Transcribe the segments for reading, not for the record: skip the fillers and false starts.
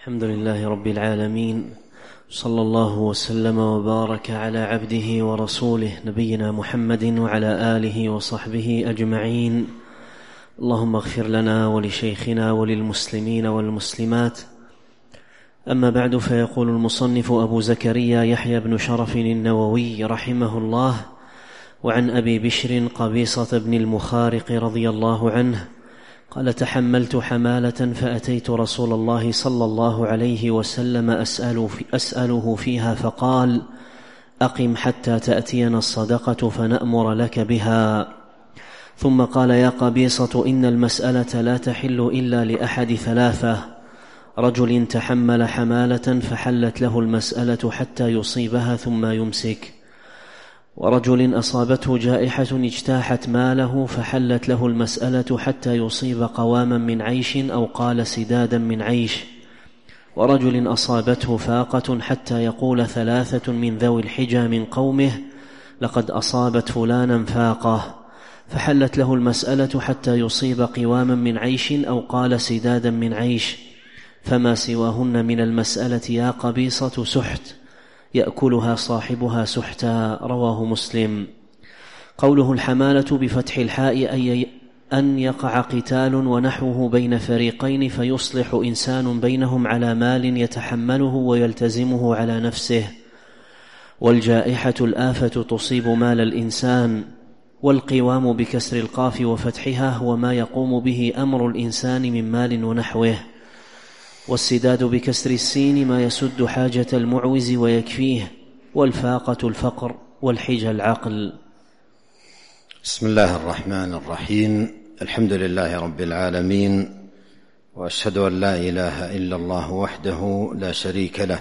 الحمد لله رب العالمين، صلى الله وسلم وبارك على عبده ورسوله نبينا محمد وعلى آله وصحبه أجمعين. اللهم اغفر لنا ولشيخنا وللمسلمين والمسلمات. أما بعد، فيقول المصنف أبو زكريا يحيى بن شرف النووي رحمه الله: وعن أبي بشر قبيصة بن المخارق رضي الله عنه قال: تحملت حمالة فأتيت رسول الله صلى الله عليه وسلم أسأله فيها، فقال: أقم حتى تأتينا الصدقة فنأمر لك بها. ثم قال: يا قبيصة، إن المسألة لا تحل إلا لأحد ثلاثة: رجل تحمل حمالة فحلت له المسألة حتى يصيبها ثم يمسك، ورجل أصابته جائحة اجتاحت ماله فحلت له المسألة حتى يصيب قواما من عيش أو قال سدادا من عيش، ورجل أصابته فاقة حتى يقول ثلاثة من ذوي الحجى من قومه: لقد أصابت فلانا فاقة، فحلت له المسألة حتى يصيب قواما من عيش أو قال سدادا من عيش، فما سواهن من المسألة يا قبيصة سحت يأكلها صاحبها سحتا. رواه مسلم. قوله الحمالة بفتح الحاء أي أن يقع قتال ونحوه بين فريقين فيصلح إنسان بينهم على مال يتحمله ويلتزمه على نفسه. والجائحة الآفة تصيب مال الإنسان. والقوام بكسر القاف وفتحها هو ما يقوم به أمر الإنسان من مال ونحوه. والسداد بكسر السين ما يسد حاجة المعوز ويكفيه. والفاقة الفقر والحجى العقل. بسم الله الرحمن الرحيم. الحمد لله رب العالمين، وأشهد أن لا إله إلا الله وحده لا شريك له،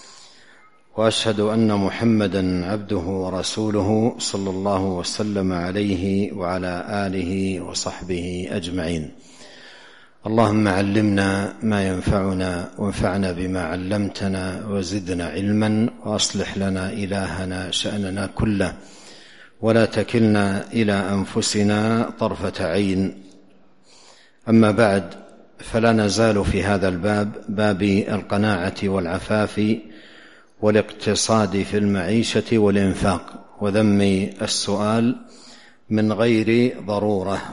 وأشهد أن محمدا عبده ورسوله صلى الله وسلم عليه وعلى آله وصحبه أجمعين. اللهم علمنا ما ينفعنا وانفعنا بما علمتنا وزدنا علما، وأصلح لنا إلهنا شأننا كله، ولا تكلنا إلى أنفسنا طرفة عين. أما بعد، فلا نزال في هذا الباب، باب القناعة والعفاف والاقتصاد في المعيشة والإنفاق وذم السؤال من غير ضرورة.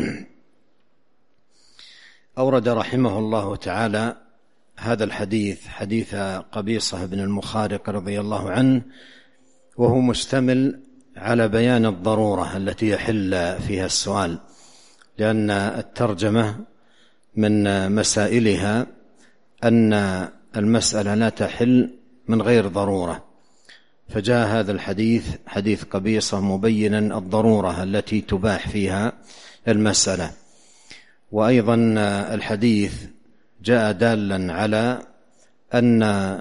أورد رحمه الله تعالى هذا الحديث، حديث قبيصة بن المخارق رضي الله عنه، وهو مشتمل على بيان الضرورة التي يحل فيها السؤال، لأن الترجمة من مسائلها أن المسألة لا تحل من غير ضرورة، فجاء هذا الحديث حديث قبيصة مبينا الضرورة التي تباح فيها المسألة. وأيضا الحديث جاء دالا على أن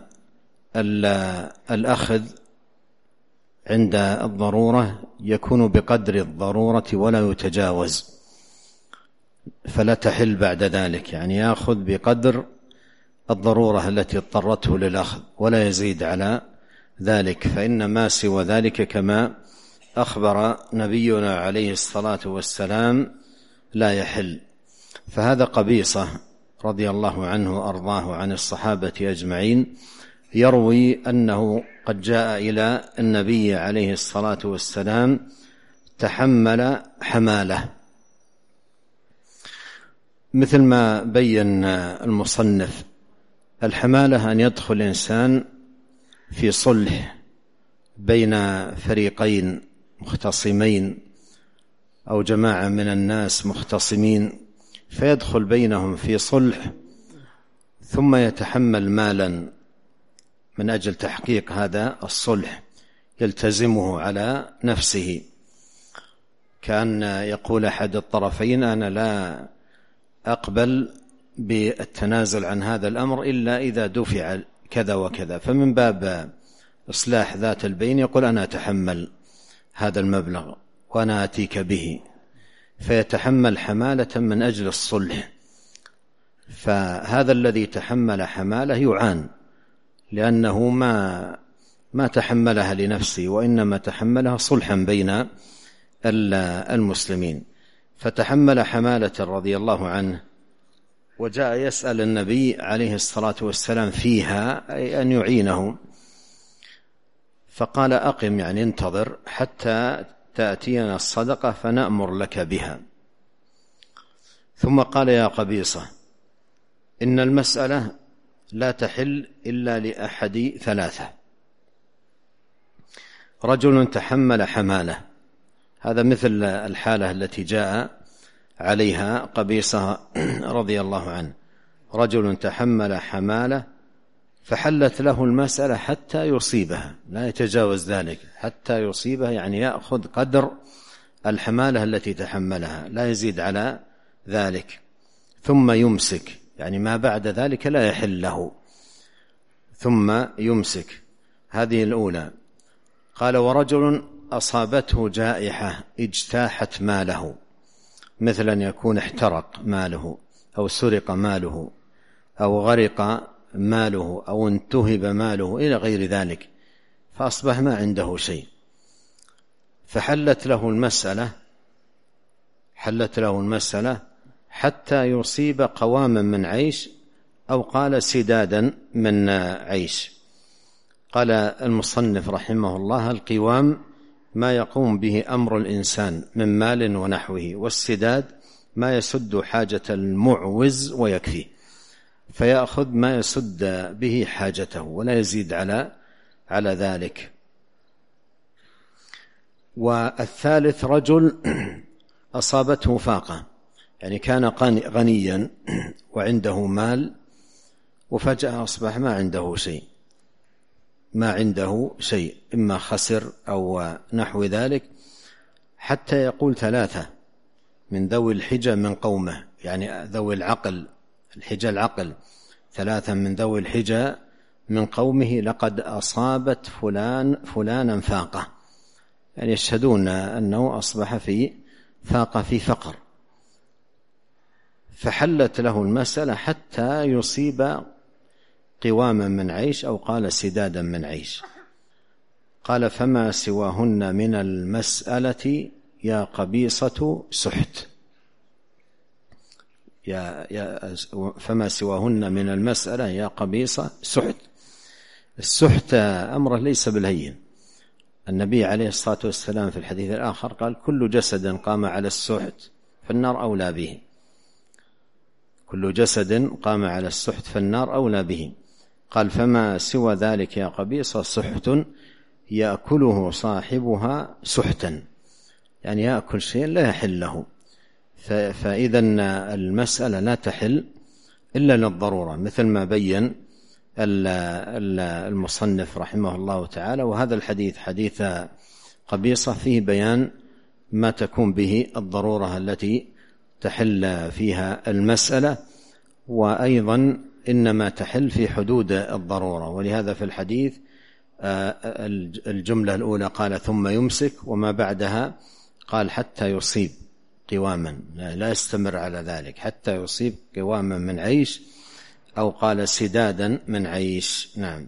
الأخذ عند الضرورة يكون بقدر الضرورة ولا يتجاوز، فلا تحل بعد ذلك، يعني يأخذ بقدر الضرورة التي اضطرته للأخذ ولا يزيد على ذلك، فإن ما سوى ذلك كما أخبر نبينا عليه الصلاة والسلام لا يحل. فهذا قبيصة رضي الله عنه وأرضاه عن الصحابة أجمعين يروي أنه قد جاء إلى النبي عليه الصلاة والسلام تحمل حمالة، مثل ما بين المصنف. الحمالة أن يدخل إنسان في صلح بين فريقين مختصمين أو جماعة من الناس مختصمين، فيدخل بينهم في صلح ثم يتحمل مالا من أجل تحقيق هذا الصلح يلتزمه على نفسه، كان يقول أحد الطرفين: أنا لا أقبل بالتنازل عن هذا الأمر إلا إذا دفع كذا وكذا، فمن باب إصلاح ذات البين يقول: أنا أتحمل هذا المبلغ وأنا أتيك به، فيتحمل حمالة من أجل الصلح. فهذا الذي تحمل حمالة يعان، لأنه ما تحملها لنفسه، وإنما تحملها صلحا بين المسلمين. فتحمل حمالة رضي الله عنه وجاء يسأل النبي عليه الصلاة والسلام فيها، أي أن يعينه، فقال أقم، يعني انتظر حتى تأتينا الصدقة فنأمر لك بها. ثم قال يا قبيصة إن المسألة لا تحل إلا لأحد ثلاثة: رجل تحمل حمالة، هذا مثل الحالة التي جاء عليها قبيصة رضي الله عنه، رجل تحمل حمالة فحلت له المسألة حتى يصيبها، لا يتجاوز ذلك، حتى يصيبها يعني يأخذ قدر الحمالة التي تحملها، لا يزيد على ذلك، ثم يمسك، يعني ما بعد ذلك لا يحل له، ثم يمسك. هذه الأولى. قال ورجل أصابته جائحة اجتاحت ماله، مثل أن يكون احترق ماله أو سرق ماله أو غرق ماله أو انتهب ماله إلى غير ذلك، فأصبح ما عنده شيء، فحلت له المسألة حتى يصيب قواما من عيش، أو قال سدادا من عيش. قال المصنف رحمه الله: القوام ما يقوم به أمر الإنسان من مال ونحوه، والسداد ما يسد حاجة المعوز ويكفيه، فيأخذ ما يسد به حاجته ولا يزيد على ذلك. والثالث رجل أصابته فاقة، يعني كان غنيا وعنده مال وفجأة أصبح ما عنده شيء، إما خسر أو نحو ذلك، حتى يقول ثلاثة من ذوي الحجة من قومه، يعني ذوي العقل، العقل، ثلاثة من ذوي الحجة من قومه: لقد أصابت فلانا فاقة، يعني يشهدون أنه أصبح في فاقة، في فقر، فحلت له المسألة حتى يصيب قواما من عيش، أو قال سدادا من عيش. قال فما سواهن من المسألة يا قبيصة سحت، فما سواهن من المسألة يا قبيصة سحت. السحت أمره ليس بالهين، النبي عليه الصلاة والسلام في الحديث الآخر قال: كل جسد قام على السحت فالنار أولى به، كل جسد قام على السحت فالنار أولى به. قال فما سوى ذلك يا قبيصة سحت يأكله صاحبها سحتا، يعني يأكل شيء لا يحل له. فإذا المسألة لا تحل إلا للضرورة، مثل ما بين المصنف رحمه الله تعالى. وهذا الحديث حديث قبيصة فيه بيان ما تكون به الضرورة التي تحل فيها المسألة، وأيضا إنما تحل في حدود الضرورة. ولهذا في الحديث الجملة الأولى قال ثم يمسك، وما بعدها قال حتى يصيب قواما، لا يستمر على ذلك، حتى يصيب قواما من عيش، أو قال سدادا من عيش. نعم.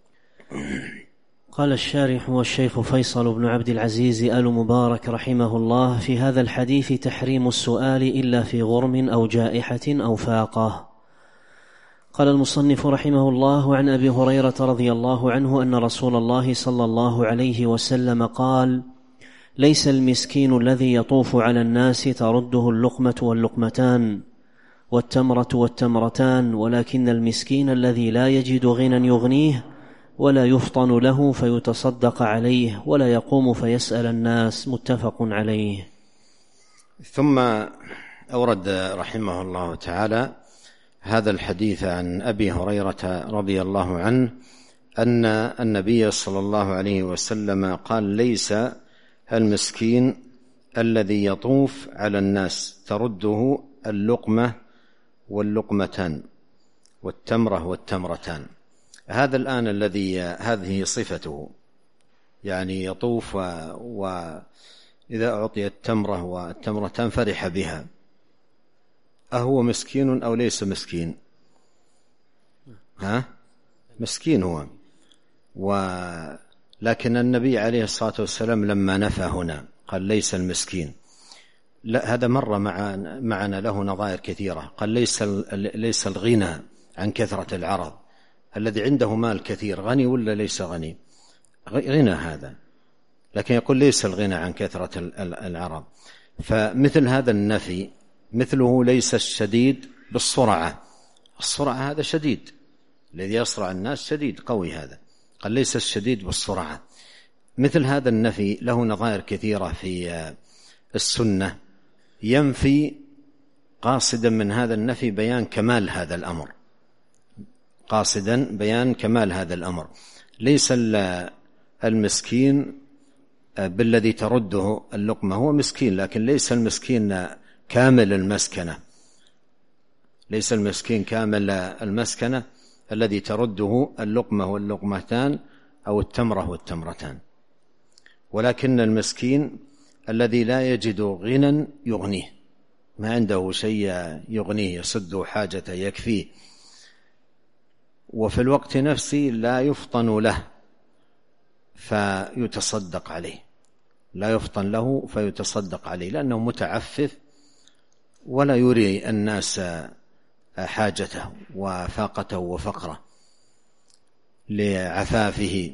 قال الشارح والشيخ فيصل بن عبد العزيز آل مبارك رحمه الله: في هذا الحديث تحريم السؤال إلا في غرم أو جائحة أو فاقة. قال المصنف رحمه الله: عن أبي هريرة رضي الله عنه أن رسول الله صلى الله عليه وسلم قال: ليس المسكين الذي يطوف على الناس ترده اللقمة واللقمتان والتمرة والتمرتان، ولكن المسكين الذي لا يجد غنى يغنيه ولا يفطن له فيتصدق عليه ولا يقوم فيسأل الناس. متفق عليه. ثم أورد رحمه الله تعالى هذا الحديث عن أبي هريرة رضي الله عنه أن النبي صلى الله عليه وسلم قال: ليس المسكين الذي يطوف على الناس ترده اللقمة واللقمتان والتمرة والتمرتان. هذا الآن الذي هذه صفته، يعني يطوف وإذا أعطي التمرة والتمرتان فرح بها، أهو مسكين أو ليس مسكين؟ مسكين هو. لكن النبي عليه الصلاة والسلام لما نفى هنا قال ليس المسكين، لا، هذا مر معنا له نظائر كثيرة. قال ليس الغنى عن كثرة العرض. الذي عنده مال كثير غني ولا ليس غني؟ غنى هذا، لكن يقول ليس الغنى عن كثرة العرض. فمثل هذا النفي مثله ليس الشديد بالسرعة. السرعة هذا شديد، الذي يسرع الناس شديد قوي، هذا قال ليس الشديد بالسرعة. مثل هذا النفي له نظائر كثيرة في السنة، ينفي قاصدا من هذا النفي بيان كمال هذا الأمر، قاصدا بيان كمال هذا الأمر. ليس المسكين بالذي ترده اللقمة، هو مسكين لكن ليس المسكين كامل المسكنة، ليس المسكين كامل المسكنة الذي ترده اللقمة واللقمتان أو التمرة والتمرتان، ولكن المسكين الذي لا يجد غنى يغنيه، ما عنده شيء يغنيه يسد حاجته يكفيه، وفي الوقت نفسه لا يفطن له فيتصدق عليه، لا يفطن له فيتصدق عليه، لأنه متعفف ولا يري الناس حاجته وفاقته وفقره لعفافه.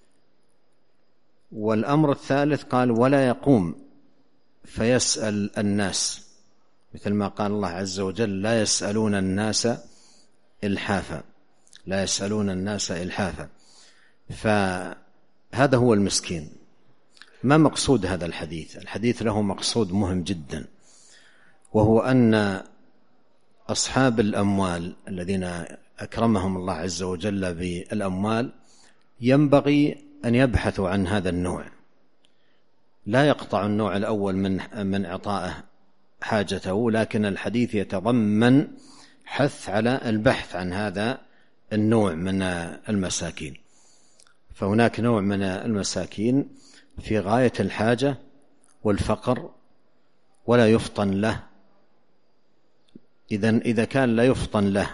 والأمر الثالث قال ولا يقوم فيسأل الناس، مثل ما قال الله عز وجل لا يسألون الناس إلحافا، لا يسألون الناس إلحافا. فهذا هو المسكين. ما مقصود هذا الحديث؟ الحديث له مقصود مهم جدا، وهو أن أصحاب الأموال الذين أكرمهم الله عز وجل بالأموال ينبغي أن يبحثوا عن هذا النوع، لا يقطع النوع الأول من إعطائه حاجته، لكن الحديث يتضمن حث على البحث عن هذا النوع من المساكين. فهناك نوع من المساكين في غاية الحاجة والفقر ولا يفطن له. إذا كان لا يفطن له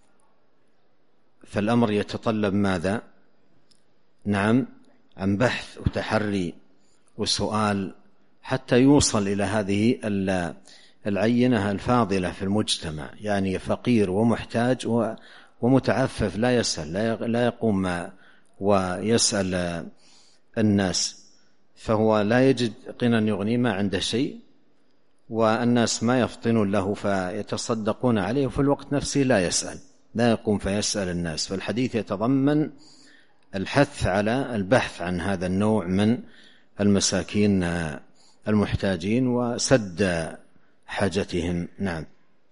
فالأمر يتطلب ماذا؟ نعم، عن بحث وتحري وسؤال حتى يوصل إلى هذه العينة الفاضلة في المجتمع، يعني فقير ومحتاج ومتعفف لا يسأل، لا يقوم ويسأل الناس، فهو لا يجد غنى يغني، ما عنده شيء، والناس ما يفطنون له فيتصدقون عليه، وفي الوقت نفسه لا يسأل، لا يقوم فيسأل الناس. فالحديث يتضمن الحث على البحث عن هذا النوع من المساكين المحتاجين وسد حاجتهم. نعم.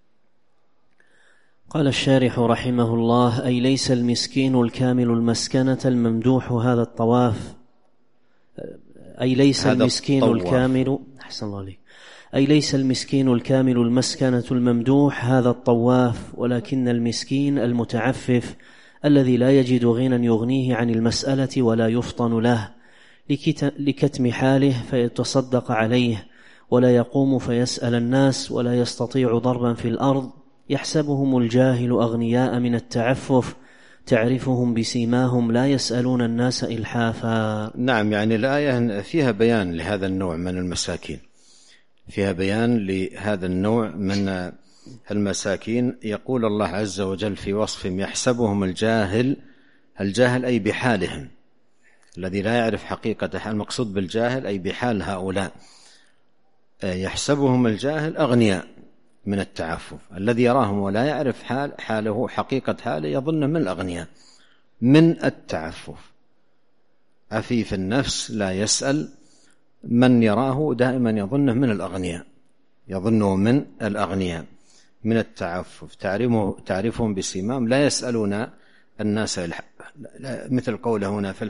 قال الشارح رحمه الله: أي ليس المسكين الكامل المسكنة الممدوح هذا الطواف، أي ليس المسكين الكامل، أحسن الله عليك، أي ليس المسكين الكامل المسكنة الممدوح هذا الطواف، ولكن المسكين المتعفف الذي لا يجد غنى يغنيه عن المسألة ولا يفطن له لكتم حاله فيتصدق عليه، ولا يقوم فيسأل الناس، ولا يستطيع ضربا في الأرض، يحسبهم الجاهل أغنياء من التعفف، تعرفهم بسيماهم لا يسألون الناس إلحافا. نعم، يعني الآية فيها بيان لهذا النوع من المساكين، فيها بيان لهذا النوع من المساكين. يقول الله عز وجل في وصفهم: يحسبهم الجاهل أي بحالهم، الذي لا يعرف حقيقة حال. المقصود بالجاهل أي بحال هؤلاء. يحسبهم الجاهل أغنياء من التعفف، الذي يراهم ولا يعرف حاله حقيقة حاله يظن من الأغنياء من التعفف. عفيف النفس لا يسأل، من يراه دائما يظنه من الأغنياء، يظنه من الأغنياء من التعفف. تعرفهم بسيماهم لا يسألون الناس مثل قوله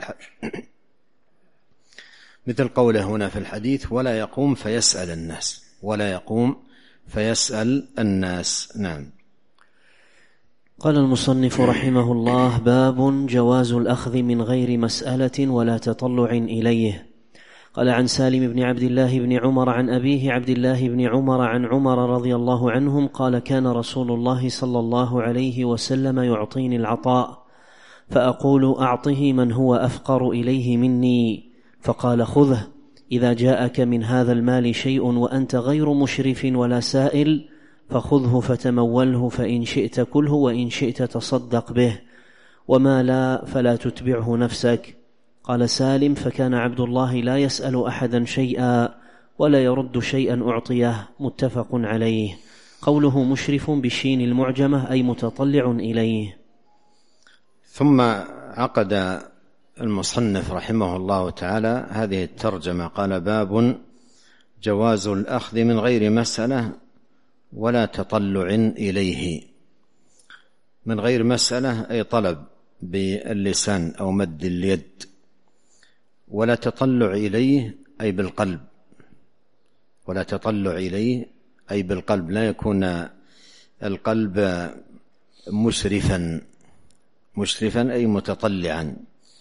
هنا في الحديث: ولا يقوم فيسأل الناس، ولا يقوم فيسأل الناس. نعم. قال المصنف رحمه الله: باب جواز الأخذ من غير مسألة ولا تطلع إليه. قال: عن سالم بن عبد الله بن عمر عن أبيه عبد الله بن عمر عن عمر رضي الله عنهم قال: كان رسول الله صلى الله عليه وسلم يعطيني العطاء فأقول: أعطه من هو أفقر إليه مني، فقال: خذه، إذا جاءك من هذا المال شيء وأنت غير مشرف ولا سائل فخذه فتموله، فإن شئت كله وإن شئت تصدق به، وما لا فلا تتبعه نفسك. قال سالم: فكان عبد الله لا يسأل أحدا شيئا ولا يرد شيئا أعطيه. متفق عليه. قوله مشرف بالشين المعجمة أي متطلع إليه. ثم عقد المصنف رحمه الله تعالى هذه الترجمة، قال: باب جواز الأخذ من غير مسألة ولا تطلع إليه. من غير مسألة أي طلب باللسان أو مد اليد، ولا تطلع إليه أي بالقلب، ولا تطلع إليه أي بالقلب، لا يكون القلب مشرفا أي متطلعا.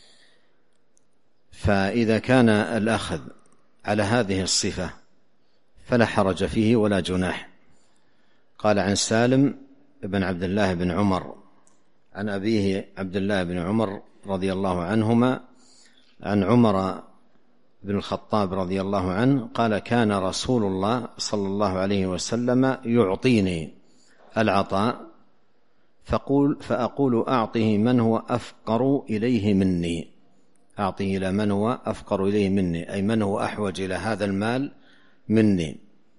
فإذا كان الأخذ على هذه الصفة فلا حرج فيه ولا جناح. قال عن سالم بن عبد الله بن عمر عن أبيه عبد الله بن عمر رضي الله عنهما عن عمر بن الخطاب رضي الله عنه قال: كان رسول الله صلى الله عليه وسلم يعطيني العطاء فأقول: أعطه من هو أفقر إليه مني. أعطه إلى من هو أفقر إليه مني، أي من هو أحوج إلى هذا المال مني.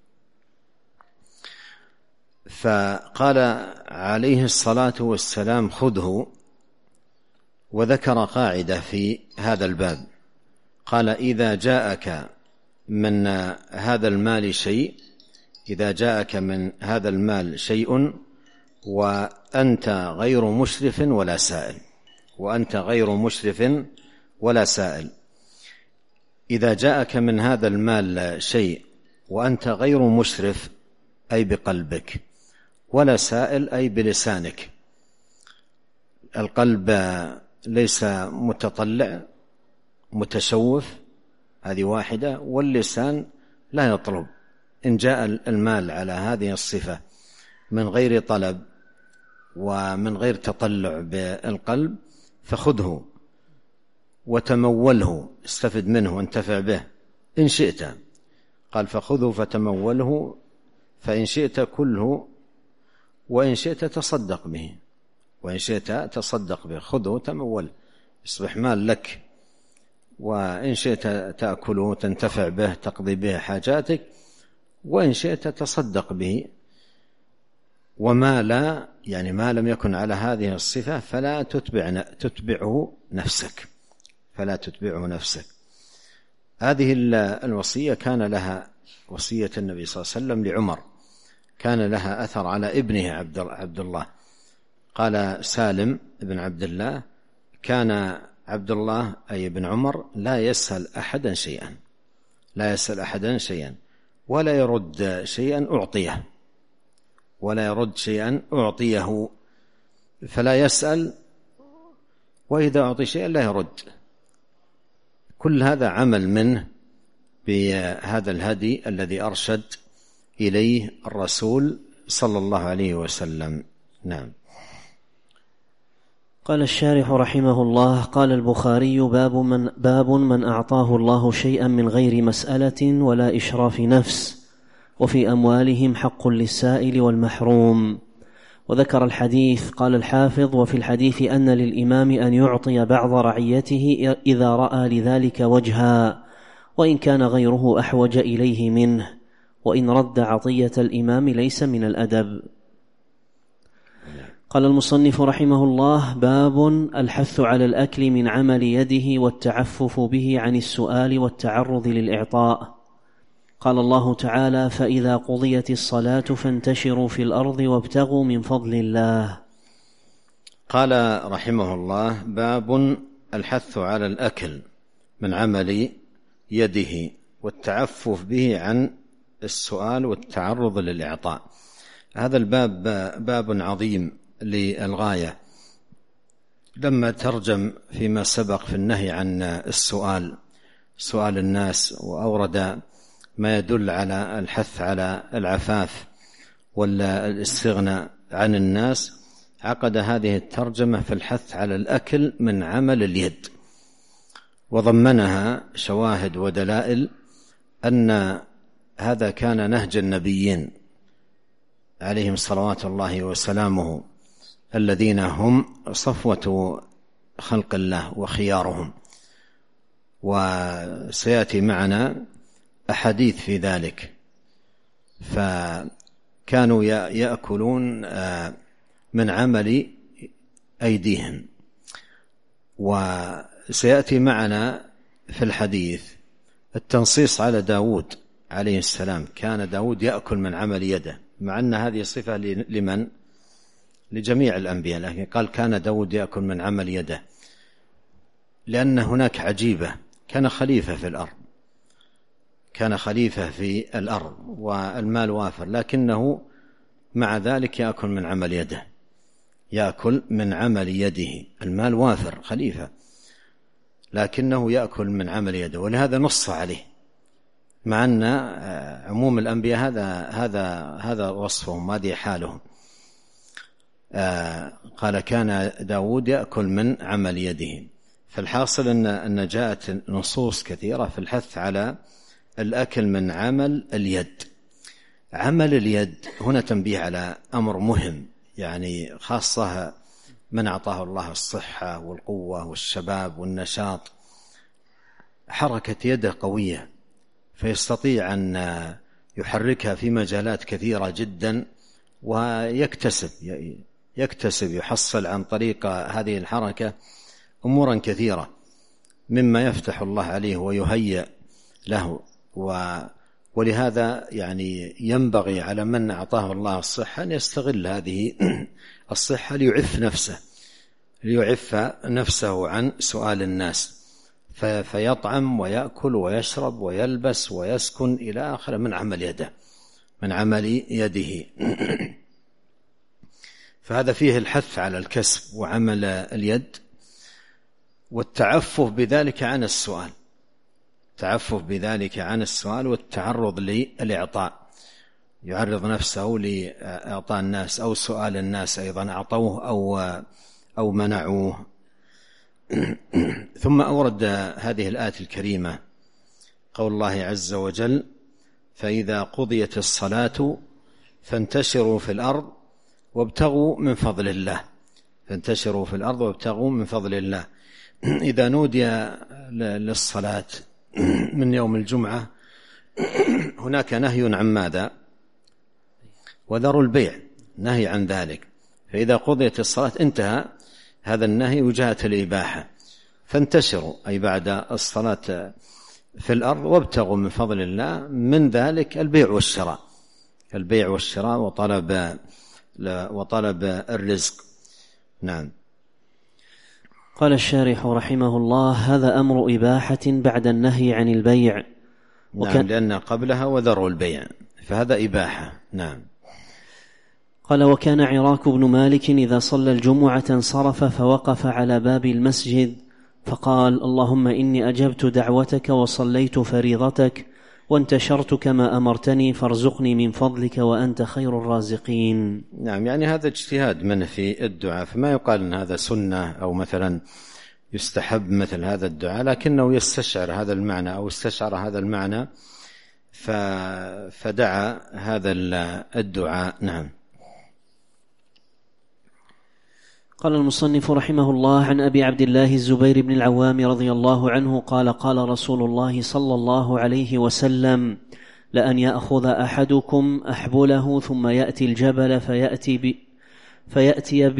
فقال عليه الصلاة والسلام: خذه. وذكر قاعدة في هذا الباب، قال: إذا جاءك من هذا المال شيء، إذا جاءك من هذا المال شيء وأنت غير مشرف ولا سائل، وأنت غير مشرف ولا سائل. إذا جاءك من هذا المال شيء وأنت غير مشرف أي بقلبك، ولا سائل أي بلسانك. القلب ليس متطلع متشوف، هذه واحدة، واللسان لا يطلب. إن جاء المال على هذه الصفة من غير طلب ومن غير تطلع بالقلب فخذه وتموله، استفد منه وانتفع به إن شئت. قال: فخذه فتموله، فإن شئت كله وإن شئت تصدق به، وإن شئت تصدق به. خذه تموله يصبح مال لك، وإن شئت تأكله تنتفع به تقضي به حاجاتك، وإن شئت تصدق به. وما لا، يعني ما لم يكن على هذه الصفة فلا تتبعه نفسك، فلا تتبعه نفسك. هذه الوصية كان لها، وصية النبي صلى الله عليه وسلم لعمر، كان لها أثر على ابنه عبد الله. قال سالم بن عبد الله: كان عبد الله أي ابن عمر لا يسأل أحدا شيئا، لا يسأل أحدا شيئا، ولا يرد شيئا أعطيه، ولا يرد شيئا أعطيه، فلا يسأل، وإذا أعطي شيئا لا يرد. كل هذا عمل منه بهذا الهدي الذي أرشد إليه الرسول صلى الله عليه وسلم. نعم. قال الشارح رحمه الله: قال البخاري: باب من أعطاه الله شيئا من غير مسألة ولا إشراف نفس، وفي أموالهم حق للسائل والمحروم. وذكر الحديث. قال الحافظ: وفي الحديث أن للإمام أن يعطي بعض رعيته إذا رأى لذلك وجها، وإن كان غيره أحوج إليه منه، وإن رد عطية الإمام ليس من الأدب. قال المصنف رحمه الله: باب الحث على الأكل من عمل يده والتعفف به عن السؤال والتعرض للإعطاء. قال الله تعالى: فإذا قضيت الصلاة فانتشروا في الأرض وابتغوا من فضل الله. قال رحمه الله: باب الحث على الأكل من عمل يده والتعفف به عن السؤال والتعرض للإعطاء. هذا الباب باب عظيم للغاية، لما ترجم فيما سبق في النهي عن سؤال الناس، وأورد ما يدل على الحث على العفاف والاستغناء عن الناس، عقد هذه الترجمة في الحث على الأكل من عمل اليد، وضمنها شواهد ودلائل أن هذا كان نهج النبيين عليهم صلوات الله وسلامه الذين هم صفوة خلق الله وخيارهم، وسيأتي معنا أحاديث في ذلك. فكانوا يأكلون من عمل أيديهم. وسيأتي معنا في الحديث التنصيص على داود عليه السلام، كان داود يأكل من عمل يده، مع أن هذه صفة لمن؟ لجميع الأنبياء، لكن قال كان داود يأكل من عمل يده، لأن هناك عجيبة، كان خليفة في الأرض، كان خليفة في الأرض والمال وافر، لكنه مع ذلك يأكل من عمل يده، يأكل من عمل يده، المال وافر، خليفة، لكنه يأكل من عمل يده. ولهذا نص عليه، مع أن عموم الأنبياء هذا وصفهم، هذه حالهم. قال كان داود يأكل من عمل يده. فالحاصل أن جاءت نصوص كثيرة في الحث على الأكل من عمل اليد. عمل اليد هنا تنبيه على أمر مهم، يعني خاصة من أعطاه الله الصحة والقوة والشباب والنشاط، حركة يده قوية، فيستطيع أن يحركها في مجالات كثيرة جدا، ويكتسب يحصل عن طريق هذه الحركة أمورا كثيرة مما يفتح الله عليه ويهيئ له. ولهذا يعني ينبغي على من أعطاه الله الصحة أن يستغل هذه الصحة ليعف نفسه عن سؤال الناس، فيطعم ويأكل ويشرب ويلبس ويسكن إلى آخره من عمل يده، من عمل يده. فهذا فيه الحث على الكسب وعمل اليد، والتعفف بذلك عن السؤال، والتعرض للإعطاء، يعرض نفسه لإعطاء الناس أو سؤال الناس أيضا أعطوه أو منعوه. ثم أورد هذه الآية الكريمة قول الله عز وجل: فإذا قضيت الصلاة فانتشروا في الأرض وابتغوا من فضل الله. إذا نودي للصلاة من يوم الجمعة هناك نهي عن ماذا؟ وذروا البيع، نهي عن ذلك. فإذا قضيت الصلاة انتهى هذا النهي وجاءت الإباحة، فانتشروا أي بعد الصلاة في الأرض وابتغوا من فضل الله، من ذلك البيع والشراء وطلب الرزق. نعم. قال الشارح رحمه الله: هذا أمر إباحة بعد النهي عن البيع. نعم، لأن قبلها وذروا البيع، فهذا إباحة. نعم. قال: وكان عراك بن مالك إذا صلى الجمعة انصرف فوقف على باب المسجد فقال: اللهم إني أجبت دعوتك وصليت فريضتك وانتشرت كما أمرتني، فارزقني من فضلك وأنت خير الرازقين. نعم، يعني هذا اجتهاد منه في الدعاء، فما يقال أن هذا سنة أو مثلا يستحب مثل هذا الدعاء، لكنه يستشعر هذا المعنى أو استشعر هذا المعنى فدعا هذا الدعاء. نعم. قال المصنف رحمه الله: عن أبي عبد الله الزبير بن العوام رضي الله عنه قال: قال رسول الله صلى الله عليه وسلم: لأن يأخذ أحدكم أحبله ثم يأتي الجبل فيأتي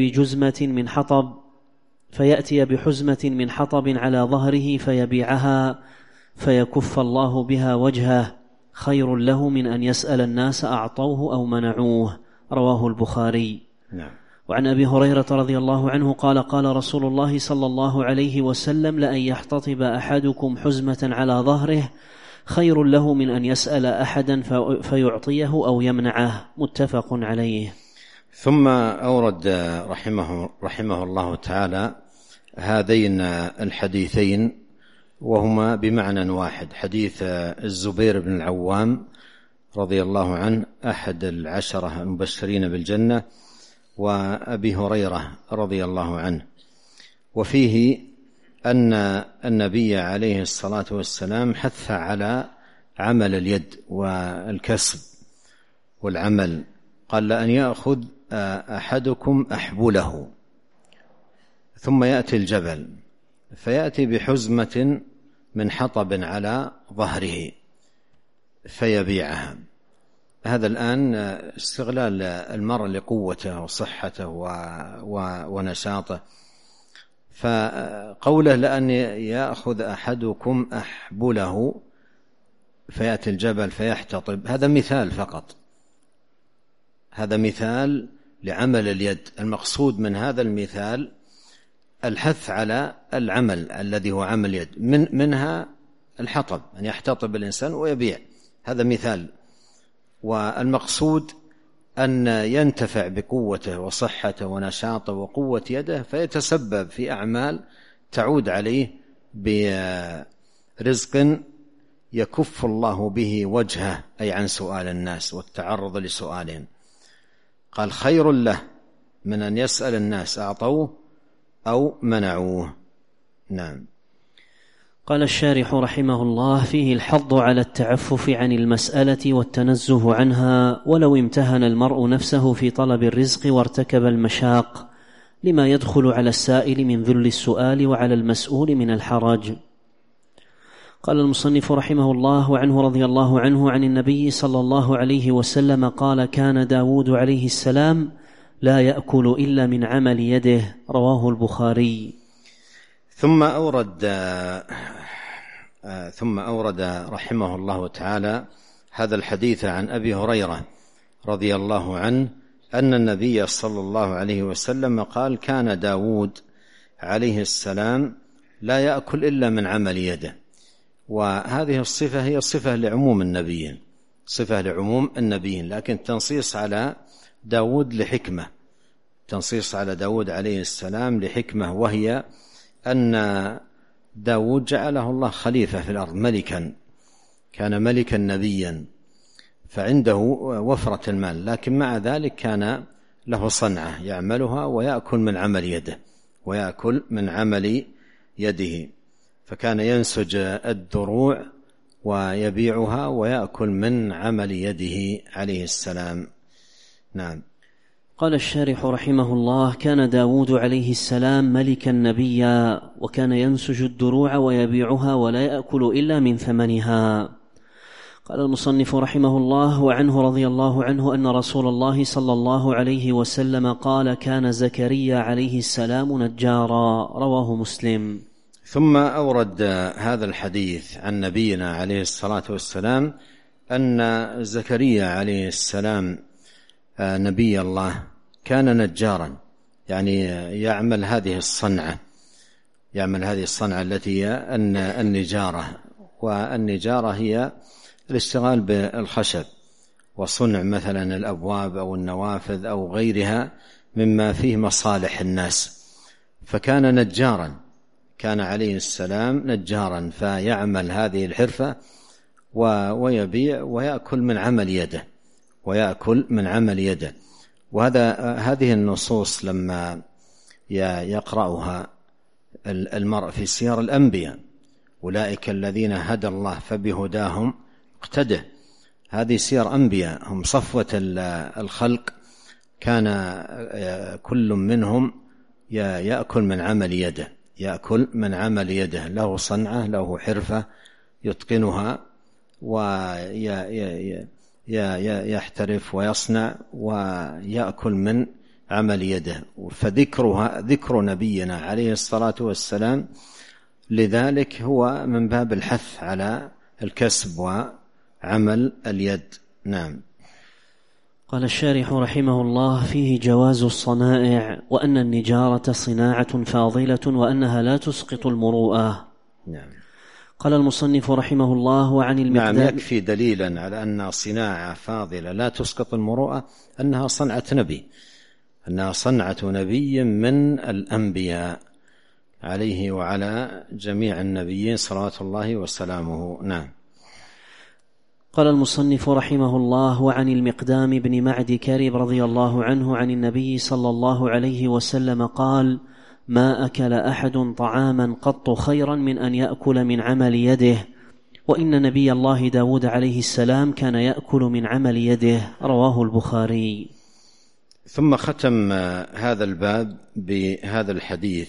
بحزمة من حطب على ظهره فيبيعها فيكف الله بها وجهه، خير له من أن يسأل الناس أعطوه أو منعوه. رواه البخاري. نعم. وعن أبي هريرة رضي الله عنه قال: قال رسول الله صلى الله عليه وسلم: لأن يحتطب أحدكم حزمة على ظهره خير له من أن يسأل أحدا فيعطيه أو يمنعه. متفق عليه. ثم أورد رحمه الله تعالى هذين الحديثين وهما بمعنى واحد، حديث الزبير بن العوام رضي الله عنه أحد 10 المبشرين بالجنة، وأبي هريرة رضي الله عنه. وفيه أن النبي عليه الصلاة والسلام حث على عمل اليد والكسب والعمل. قال: لأن يأخذ أحدكم أحبله ثم يأتي الجبل فيأتي بحزمة من حطب على ظهره فيبيعها. هذا الآن استغلال المرء لقوته وصحته ونشاطه. فقوله: لأن يأخذ أحدكم أحبله فيأتي الجبل فيحتطب، هذا مثال فقط، هذا مثال لعمل اليد. المقصود من هذا المثال الحث على العمل الذي هو عمل اليد، منها الحطب، أن يحتطب الإنسان ويبيع، هذا مثال. والمقصود أن ينتفع بقوته وصحته ونشاطه وقوة يده، فيتسبب في أعمال تعود عليه برزق يكف الله به وجهه، أي عن سؤال الناس والتعرض لسؤالهم. قال: خير له من أن يسأل الناس أعطوه أو منعوه. نعم. قال الشارح رحمه الله: فيه الحض على التعفف عن المسألة والتنزه عنها، ولو امتهن المرء نفسه في طلب الرزق وارتكب المشاق، لما يدخل على السائل من ذل السؤال وعلى المسؤول من الحرج. قال المصنف رحمه الله: وعنه رضي الله عنه عن النبي صلى الله عليه وسلم قال: كان داود عليه السلام لا يأكل إلا من عمل يده، رواه البخاري. ثم أورد رحمه الله تعالى هذا الحديث عن أبي هريرة رضي الله عنه أن النبي صلى الله عليه وسلم قال: كان داود عليه السلام لا يأكل إلا من عمل يده. وهذه الصفة هي صفة لعموم النبيين، صفة لعموم النبيين، لكن تنصيص على داود لحكمة، تنصيص على داود عليه السلام لحكمة، وهي أن داود جعله الله خليفة في الأرض، ملكا، كان ملكا نبيا، فعنده وفرة المال، لكن مع ذلك كان له صنعة يعملها ويأكل من عمل يده، ويأكل من عمل يده، فكان ينسج الدروع ويبيعها ويأكل من عمل يده عليه السلام. نعم. قال الشارح رحمه الله: كان داود عليه السلام ملكا نبيا، وكان ينسج الدروع ويبيعها ولا يأكل إلا من ثمنها. قال المصنف رحمه الله: وعنه رضي الله عنه أن رسول الله صلى الله عليه وسلم قال: كان زكريا عليه السلام نجارا، رواه مسلم. ثم أورد هذا الحديث عن نبينا عليه الصلاة والسلام أن زكريا عليه السلام نبي الله كان نجارا، يعني يعمل هذه الصنعة التي هي النجارة. والنجارة هي الاشتغال بالخشب وصنع مثلا الأبواب أو النوافذ أو غيرها مما فيه مصالح الناس. فكان نجارا، كان عليه السلام نجارا، فيعمل هذه الحرفة ويبيع ويأكل من عمل يده، هذه النصوص لما يقرأها المرء في سير الأنبياء: أولئك الذين هدى الله فبهداهم اقتده، هذه سير أنبياء، هم صفوة الخلق، كان كل منهم يأكل من عمل يده، له صنعة، له حرفة يتقنها ويحترف ويصنع ويأكل من عمل يده. ذكر نبينا عليه الصلاة والسلام لذلك هو من باب الحث على الكسب وعمل اليد. نعم. قال الشارح رحمه الله: فيه جواز الصنائع، وأن النجارة صناعة فاضلة، وأنها لا تسقط المروءة. نعم. قال المصنف رحمه الله: وعن المقدام. نعم، يكفي دليلا على أن صناعة فاضلة لا تسقط المروءة أنها صنعة نبي من الأنبياء عليه وعلى جميع النبيين صلوات الله وسلامه. نعم. قال المصنف رحمه الله: وعن المقدام بن معد كرب رضي الله عنه عن النبي صلى الله عليه وسلم قال: ما أكل أحد طعاما قط خيرا من أن يأكل من عمل يده، وإن نبي الله داود عليه السلام كان يأكل من عمل يده. رواه البخاري. ثم ختم هذا الباب بهذا الحديث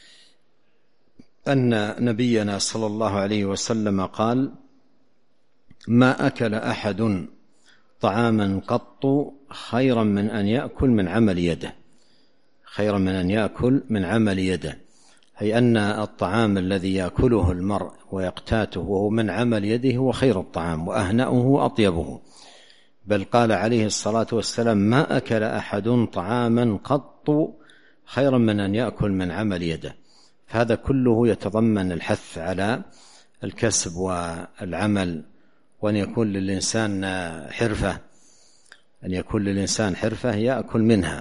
أن نبينا صلى الله عليه وسلم قال: ما أكل أحد طعاما قط خيرا من أن يأكل من عمل يده، خيرا من أن يأكل من عمل يده، أي أن الطعام الذي يأكله المرء ويقتاته وهو من عمل يده هو خير الطعام وأهنأه وأطيبه. بل قال عليه الصلاة والسلام: ما أكل أحد طعاما قط خيرا من أن يأكل من عمل يده. فهذا كله يتضمن الحث على الكسب والعمل، وأن يكون للإنسان حرفة، أن يكون للإنسان حرفة يأكل منها.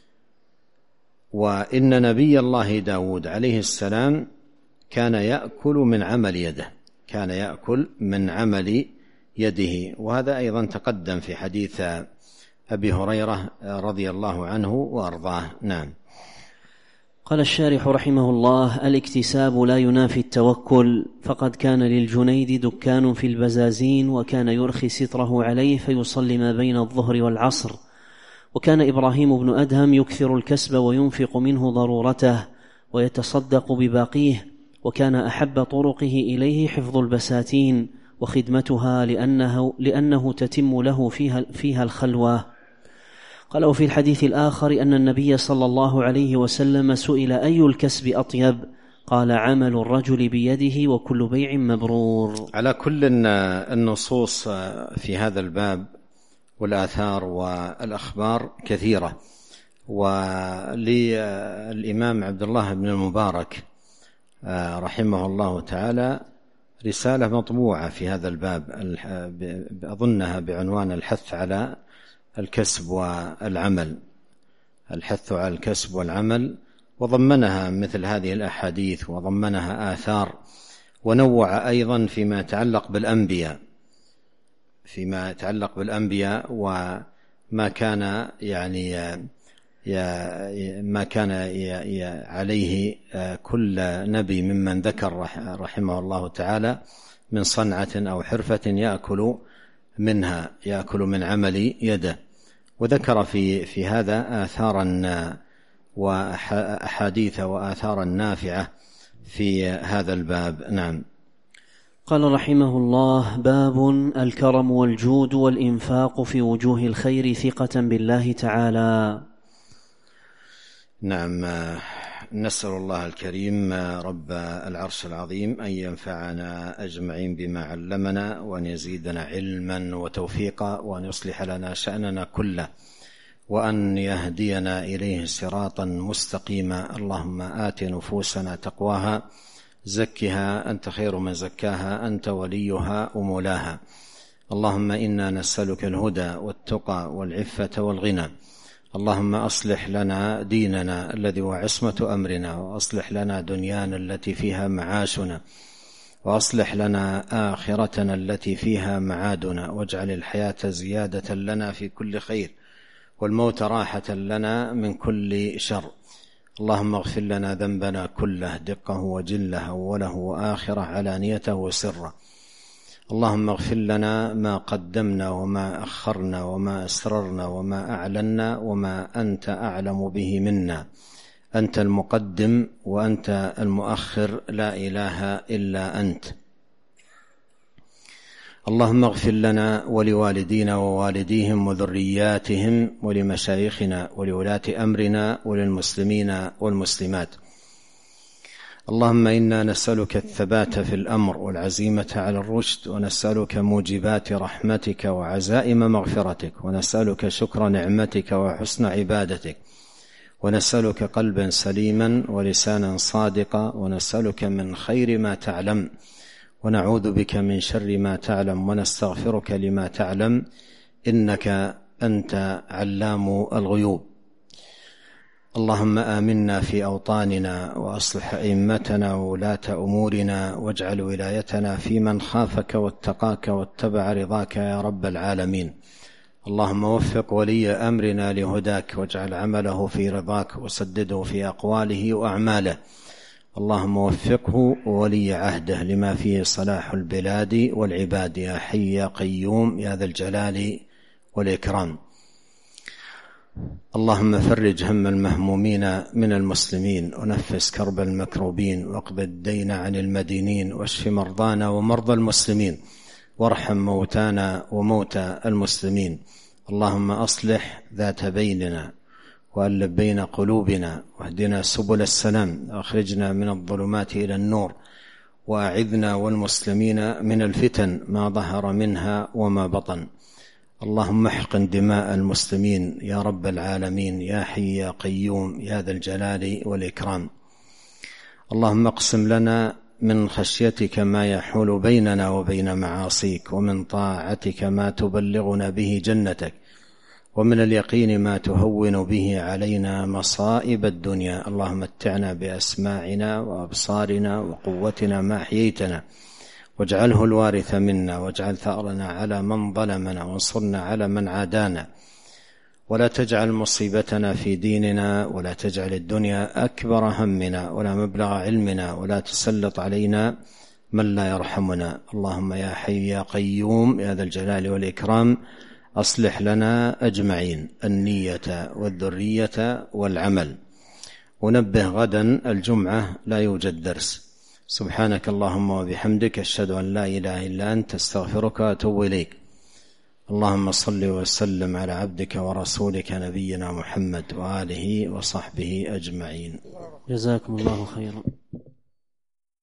وإن نبي الله داود عليه السلام كان يأكل من عمل يده، كان يأكل من عمل يده. وهذا أيضا تقدم في حديث أبي هريرة رضي الله عنه وأرضاه. نعم. قال الشارح رحمه الله: الاكتساب لا ينافي التوكل، فقد كان للجنيد دكان في البزازين وكان يرخي ستره عليه فيصلي ما بين الظهر والعصر. وكان إبراهيم بن أدهم يكثر الكسب وينفق منه ضرورته ويتصدق بباقيه، وكان أحب طرقه إليه حفظ البساتين وخدمتها لأنه تتم له فيها الخلوة. قال: وفي الحديث الآخر أن النبي صلى الله عليه وسلم سئل: أي الكسب أطيب؟ قال: عمل الرجل بيده وكل بيع مبرور. على كل النصوص في هذا الباب والآثار والأخبار كثيرة. وللإمام عبد الله بن المبارك رحمه الله تعالى رسالة مطبوعة في هذا الباب، أظنها بعنوان الحث على الكسب والعمل، الحث على الكسب والعمل، وضمنها مثل هذه الأحاديث وضمنها آثار، ونوع أيضا فيما يتعلق بالأنبياء، فيما يتعلق بالأنبياء وما كان ما كان عليه كل نبي ممن ذكر رحمه الله تعالى من صنعة أو حرفة يأكل منها، يأكل من عمل يده. وذكر في هذا آثارا وأحاديث وآثارا نافعة في هذا الباب. نعم. قال رحمه الله: باب الكرم والجود والإنفاق في وجوه الخير ثقة بالله تعالى. نعم. نسأل الله الكريم رب العرش العظيم أن ينفعنا أجمعين بما علمنا، وأن يزيدنا علما وتوفيقا، وأن يصلح لنا شأننا كله، وأن يهدينا إليه صراطا مستقيما. اللهم آت نفوسنا تقواها، زكها أنت خير من زكاها، أنت وليها ومولاها. اللهم إنا نسألك الهدى والتقى والعفة والغنى. اللهم أصلح لنا ديننا الذي هو عصمة أمرنا، وأصلح لنا دنيانا التي فيها معاشنا، وأصلح لنا آخرتنا التي فيها معادنا، واجعل الحياة زيادة لنا في كل خير، والموت راحة لنا من كل شر. اللهم اغفر لنا ذنبنا كله، دقه وجله، أوله وآخره، علانيته وسره. اللهم اغفر لنا ما قدمنا وما أخرنا وما أسررنا وما أعلنا وما أنت أعلم به منا. أنت المقدم وأنت المؤخر، لا إله إلا أنت. اللهم اغفر لنا ولوالدينا ووالديهم وذرياتهم ولمشايخنا ولولاة أمرنا وللمسلمين والمسلمات. اللهم إنا نسألك الثبات في الأمر والعزيمة على الرشد، ونسألك موجبات رحمتك وعزائم مغفرتك، ونسألك شكر نعمتك وحسن عبادتك، ونسألك قلبا سليما ولسانا صادقا، ونسألك من خير ما تعلم، ونعوذ بك من شر ما تعلم، ونستغفرك لما تعلم، إنك أنت علام الغيوب. اللهم آمنا في أوطاننا، وأصلح أئمتنا وولاة أمورنا، واجعل ولايتنا في من خافك واتقاك واتبع رضاك يا رب العالمين. اللهم وفق ولي أمرنا لهداك، واجعل عمله في رضاك، وسدده في أقواله وأعماله، اللهم وفقه وولي عهده لما فيه صلاح البلاد والعباد يا حي يا قيوم يا ذا الجلال والإكرام. اللهم فرج هم المهمومين من المسلمين ونفس كرب المكروبين واقض الدين عن المدينين واشف مرضانا ومرضى المسلمين وارحم موتانا وموتى المسلمين. اللهم أصلح ذات بيننا وألف بين قلوبنا واهدنا سبل السلام واخرجنا من الظلمات إلى النور وأعذنا والمسلمين من الفتن ما ظهر منها وما بطن. اللهم احقن دماء المسلمين يا رب العالمين يا حي يا قيوم يا ذا الجلال والإكرام. اللهم اقسم لنا من خشيتك ما يحول بيننا وبين معاصيك ومن طاعتك ما تبلغنا به جنتك ومن اليقين ما تهون به علينا مصائب الدنيا. اللهم متعنا بأسماعنا وأبصارنا وقوتنا ما أحييتنا واجعله الوارث منا واجعل ثأرنا على من ظلمنا وانصرنا على من عادانا ولا تجعل مصيبتنا في ديننا ولا تجعل الدنيا أكبر همنا ولا مبلغ علمنا ولا تسلط علينا من لا يرحمنا. اللهم يا حي يا قيوم يا ذا الجلال والإكرام أصلح لنا أجمعين النية والذرية والعمل. ونبه غدا الجمعة لا يوجد درس. سبحانك اللهم وبحمدك أشهد أن لا إله إلا أنت أستغفرك وأتوب إليك. اللهم صل وسلم على عبدك ورسولك نبينا محمد وآله وصحبه أجمعين. جزاكم الله خيرا.